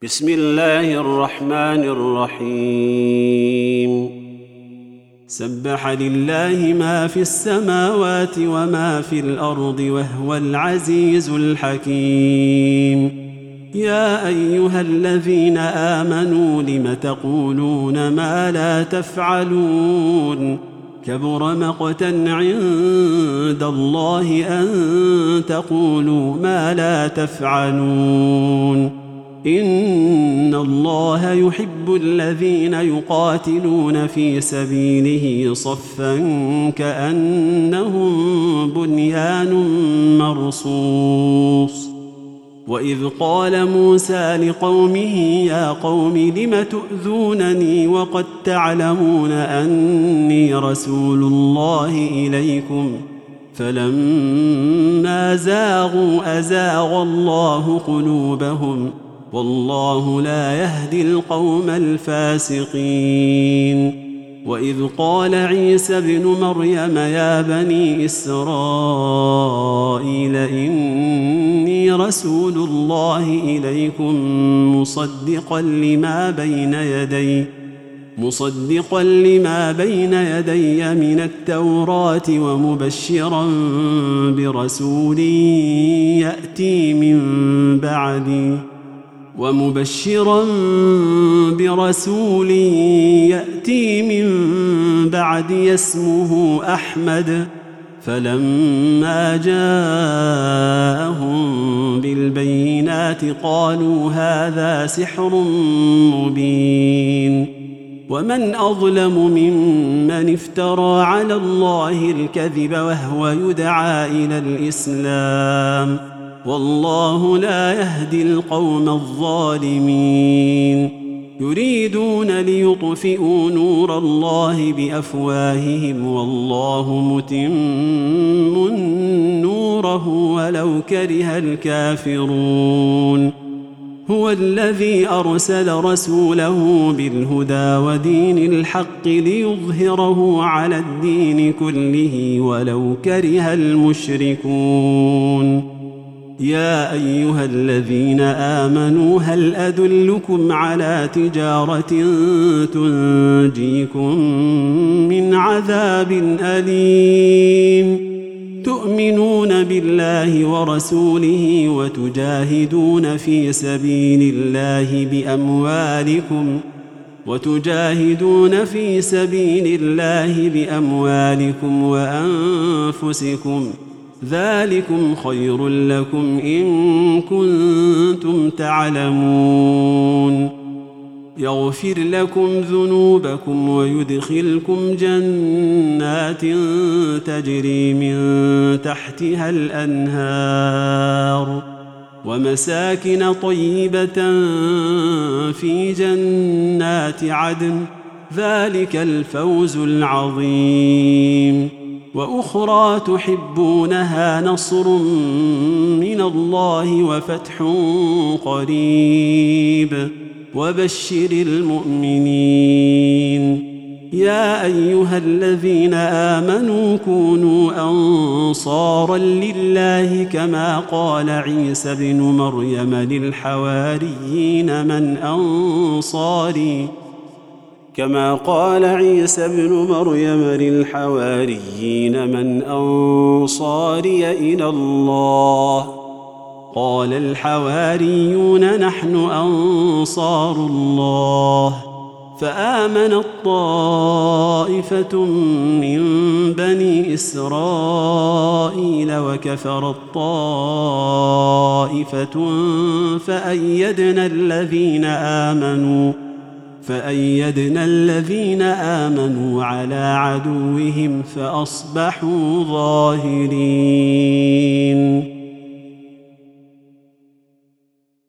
بسم الله الرحمن الرحيم سبح لله ما في السماوات وما في الأرض وهو العزيز الحكيم يا أيها الذين آمنوا لم تقولون ما لا تفعلون كبر مقتا عند الله أن تقولوا ما لا تفعلون إن الله يحب الذين يقاتلون في سبيله صفا كأنهم بنيان مرصوص وإذ قال موسى لقومه يا قوم لم تؤذونني وقد تعلمون أني رسول الله إليكم فلما زاغوا أزاغ الله قلوبهم والله لا يهدي القوم الفاسقين وإذ قال عيسى ابن مريم يا بني إسرائيل إني رسول الله إليكم مصدقا لما بين يدي من التوراة ومبشرا برسول يأتي من بعدي اسمه أحمد فلما جاءهم بالبينات قالوا هذا سحر مبين ومن أظلم ممن افترى على الله الكذب وهو يدعى إلى الإسلام والله لا يهدي القوم الظالمين يريدون ليطفئوا نور الله بأفواههم والله متم نوره ولو كره الكافرون هو الذي أرسل رسوله بالهدى ودين الحق ليظهره على الدين كله ولو كره المشركون يا أيها الذين آمنوا هل أدلكم على تجارة تنجيكم من عذاب أليم تؤمنون بالله ورسوله وتجاهدون في سبيل الله بأموالكم وأنفسكم ذلكم خير لكم إن كنتم تعلمون يغفر لكم ذنوبكم ويدخلكم جنات تجري من تحتها الأنهار ومساكن طيبة في جنات عدن ذلك الفوز العظيم وأخرى تحبونها نصر من الله وفتح قريب وبشر المؤمنين يا أيها الذين آمنوا كونوا أنصارا لله كما قال عيسى ابن مريم للحواريين من أنصاري إلى الله قال الحواريون نحن أنصار الله فآمنت طائفة من بني إسرائيل وكفرت طائفة فأيدنا الذين آمنوا على عدوهم فأصبحوا ظاهرين